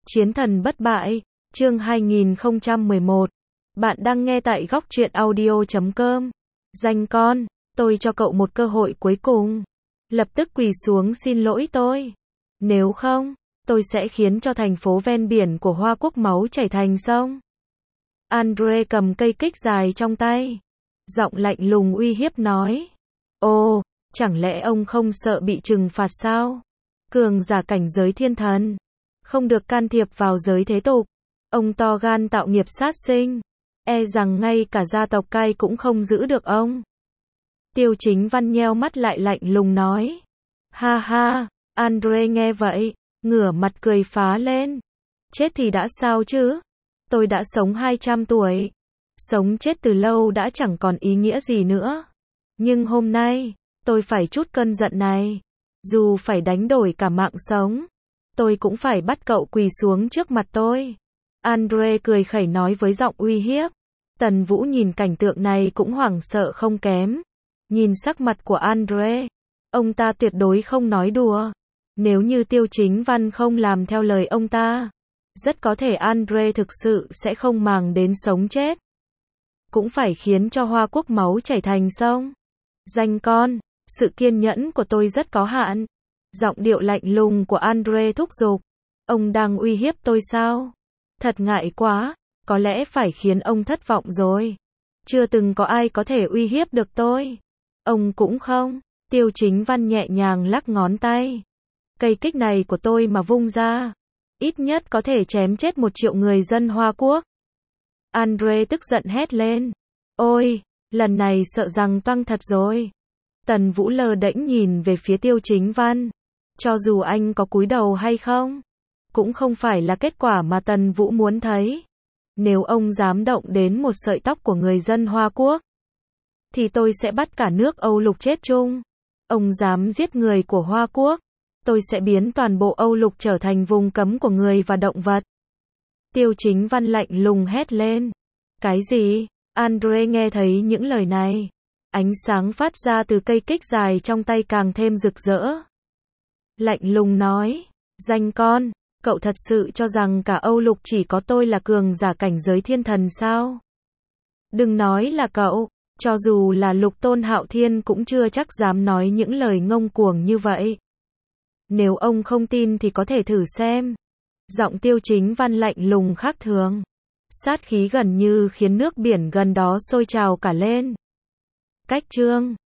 Chiến thần bất bại, chương 2011. Bạn đang nghe tại góc truyện audio.com. Danh con, tôi cho cậu một cơ hội cuối cùng. Lập tức quỳ xuống xin lỗi tôi. Nếu không, tôi sẽ khiến cho thành phố ven biển của Hoa Quốc máu chảy thành sông. Andre cầm cây kích dài trong tay. Giọng lạnh lùng uy hiếp nói. Ồ, chẳng lẽ ông không sợ bị trừng phạt sao? Cường giả cảnh giới thiên thần. Không được can thiệp vào giới thế tục. Ông to gan tạo nghiệp sát sinh. E rằng ngay cả gia tộc cai cũng không giữ được ông. Tiêu Chính Văn nheo mắt lại lạnh lùng nói. Ha ha, Andre nghe vậy, ngửa mặt cười phá lên. Chết thì đã sao chứ? Tôi đã sống 200 tuổi. Sống chết từ lâu đã chẳng còn ý nghĩa gì nữa. Nhưng hôm nay, tôi phải trút cơn giận này. Dù phải đánh đổi cả mạng sống, tôi cũng phải bắt cậu quỳ xuống trước mặt tôi. Andre cười khẩy nói với giọng uy hiếp. Tần Vũ nhìn cảnh tượng này cũng hoảng sợ không kém. Nhìn sắc mặt của Andre, ông ta tuyệt đối không nói đùa. Nếu như Tiêu Chính Văn không làm theo lời ông ta, rất có thể Andre thực sự sẽ không màng đến sống chết. Cũng phải khiến cho Hoa Quốc máu chảy thành sông. Danh con, sự kiên nhẫn của tôi rất có hạn. Giọng điệu lạnh lùng của Andre thúc giục. Ông đang uy hiếp tôi sao? Thật ngại quá, có lẽ phải khiến ông thất vọng rồi. Chưa từng có ai có thể uy hiếp được tôi. Ông cũng không. Tiêu Chính Văn nhẹ nhàng lắc ngón tay. Cây kích này của tôi mà vung ra, ít nhất có thể chém chết 1 triệu người dân Hoa Quốc. Andre tức giận hét lên. Ôi, lần này sợ rằng toang thật rồi. Tần Vũ lơ đễnh nhìn về phía Tiêu Chính Văn. Cho dù anh có cúi đầu hay không, cũng không phải là kết quả mà Tần Vũ muốn thấy. Nếu ông dám động đến một sợi tóc của người dân Hoa Quốc, thì tôi sẽ bắt cả nước Âu Lục chết chung. Ông dám giết người của Hoa Quốc, tôi sẽ biến toàn bộ Âu Lục trở thành vùng cấm của người và động vật. Tiêu Chính Văn lạnh lùng hét lên. Cái gì? Andre nghe thấy những lời này. Ánh sáng phát ra từ cây kích dài trong tay càng thêm rực rỡ. Lạnh lùng nói. Danh con, cậu thật sự cho rằng cả Âu Lục chỉ có tôi là cường giả cảnh giới thiên thần sao? Đừng nói là cậu, cho dù là Lục Tôn Hạo Thiên cũng chưa chắc dám nói những lời ngông cuồng như vậy. Nếu ông không tin thì có thể thử xem. Giọng Tiêu Chính Văn lạnh lùng khác thường. Sát khí gần như khiến nước biển gần đó sôi trào cả lên. Cách chương